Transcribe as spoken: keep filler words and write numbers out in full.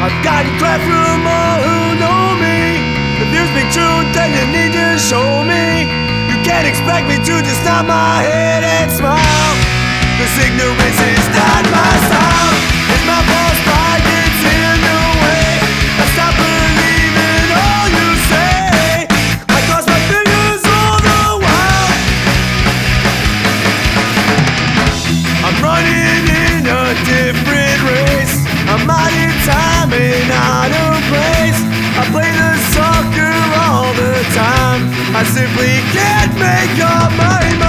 I've gotten crap from all who know me. If you speak truth, then you need to show me. You can't expect me to just nod my head and smile. This ignorance is not my style. It's my false pride gets in the way. I stop believing all you say. I cross my fingers all the while. I'm running in a different race. I'm out of time and out of place. I play the soccer all the time. I simply can't make up my mind.